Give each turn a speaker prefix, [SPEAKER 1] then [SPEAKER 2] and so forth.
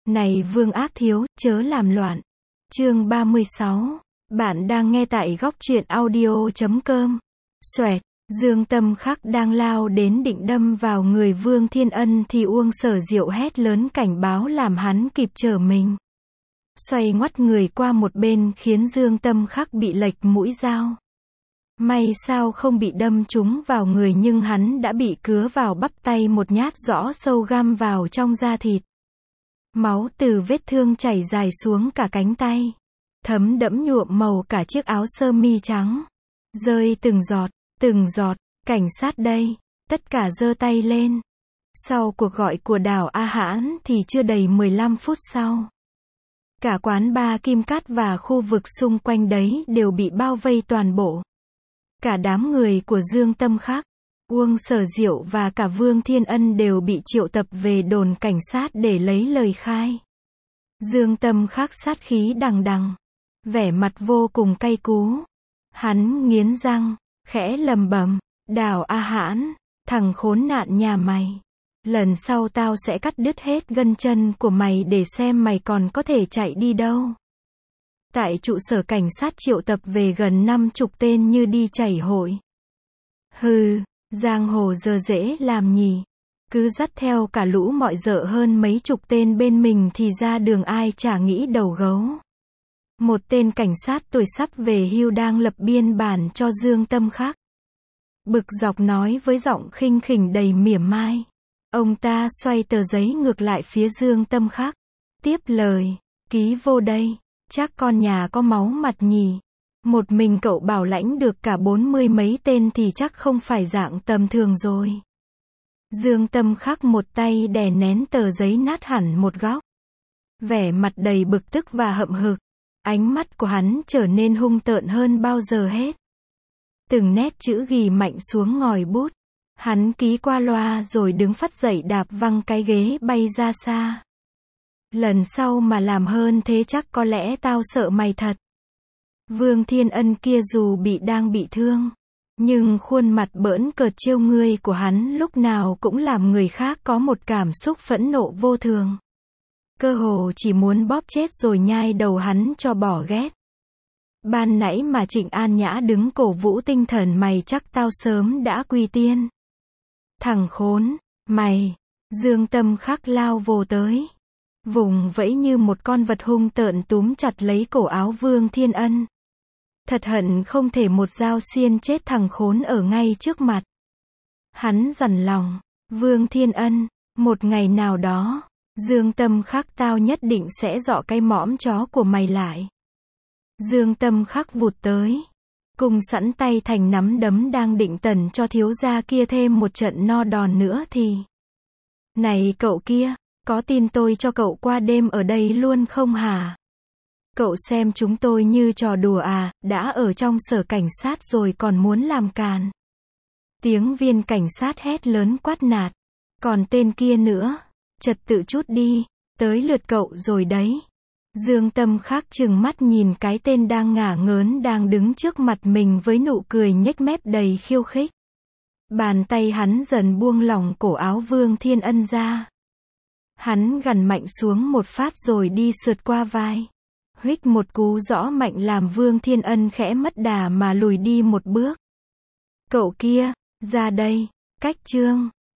[SPEAKER 1] Này Vương Ác Thiếu, chớ làm loạn. Chương 36. Bạn đang nghe tại góc truyện audio.com. Xoẹt, Dương Tâm Khắc đang lao đến định đâm vào người Vương Thiên Ân thì Uông Sở Diệu hét lớn cảnh báo làm hắn kịp trở mình. Xoay ngoắt người qua một bên khiến Dương Tâm Khắc bị lệch mũi dao. May sao không bị đâm trúng vào người nhưng hắn đã bị cứa vào bắp tay một nhát rõ sâu găm vào trong da thịt. Máu từ vết thương chảy dài xuống cả cánh tay. Thấm đẫm nhuộm màu cả chiếc áo sơ mi trắng. Rơi từng giọt, cảnh sát đây, tất cả giơ tay lên. Sau cuộc gọi của Đào A Hãn thì chưa đầy 15 phút sau. Cả quán bar Kim Cát và khu vực xung quanh đấy đều bị bao vây toàn bộ. Cả đám người của Dương Tâm Khắc, Uông Sở Diệu và cả Vương Thiên Ân đều bị triệu tập về đồn cảnh sát để lấy lời khai. Dương Tâm Khắc sát khí đằng đằng, vẻ mặt vô cùng cay cú. Hắn nghiến răng, khẽ lầm bầm, Đào A Hãn, thằng khốn nạn nhà mày. Lần sau tao sẽ cắt đứt hết gân chân của mày để xem mày còn có thể chạy đi đâu. Tại trụ sở cảnh sát triệu tập về gần 50 tên như đi chảy hội. Hừ, giang hồ giờ dễ làm nhỉ. Cứ dắt theo cả lũ mọi dợ hơn mấy chục tên bên mình thì ra đường ai chả nghĩ đầu gấu. Một tên cảnh sát tuổi sắp về hưu đang lập biên bản cho Dương Tâm Khắc. Bực dọc nói với giọng khinh khỉnh đầy mỉa mai. Ông ta xoay tờ giấy ngược lại phía Dương Tâm Khắc. Tiếp lời, ký vô đây. Chắc con nhà có máu mặt nhỉ. Một mình cậu bảo lãnh được cả 40 mấy tên thì chắc không phải dạng tầm thường rồi. Dương Tâm Khắc một tay đè nén tờ giấy nát hẳn một góc. Vẻ mặt đầy bực tức và hậm hực. Ánh mắt của hắn trở nên hung tợn hơn bao giờ hết. Từng nét chữ ghi mạnh xuống ngòi bút. Hắn ký qua loa rồi đứng phắt dậy đạp văng cái ghế bay ra xa. Lần sau mà làm hơn thế chắc có lẽ tao sợ mày thật. Vương Thiên Ân kia dù đang bị thương, nhưng khuôn mặt bỡn cợt trêu ngươi của hắn lúc nào cũng làm người khác có một cảm xúc phẫn nộ vô thường. Cơ hồ chỉ muốn bóp chết rồi nhai đầu hắn cho bỏ ghét. Ban nãy mà Trịnh An Nhã đứng cổ vũ tinh thần mày chắc tao sớm đã quy tiên. Thằng khốn, mày, Dương Tâm Khắc lao vồ tới. Vùng vẫy như một con vật hung tợn túm chặt lấy cổ áo Vương Thiên Ân. Thật hận không thể một dao xiên chết thằng khốn ở ngay trước mặt. Hắn dằn lòng, Vương Thiên Ân, một ngày nào đó, Dương Tâm Khắc tao nhất định sẽ dọ cái mõm chó của mày lại. Dương Tâm Khắc vụt tới, cùng sẵn tay thành nắm đấm đang định tẩn cho thiếu gia kia thêm một trận no đòn nữa thì. Này cậu kia, có tin tôi cho cậu qua đêm ở đây luôn không hả? Cậu xem chúng tôi như trò đùa à, đã ở trong sở cảnh sát rồi còn muốn làm càn. Tiếng viên cảnh sát hét lớn quát nạt. Còn tên kia nữa, trật tự chút đi, tới lượt cậu rồi đấy. Dương Tâm Khắc trừng mắt nhìn cái tên đang ngả ngớn đang đứng trước mặt mình với nụ cười nhếch mép đầy khiêu khích. Bàn tay hắn dần buông lỏng cổ áo Vương Thiên Ân ra. Hắn gằn mạnh xuống một phát rồi đi sượt qua vai. Huých một cú rõ mạnh làm Vương Thiên Ân khẽ mất đà mà lùi đi một bước. Cậu kia, ra đây, cách trương.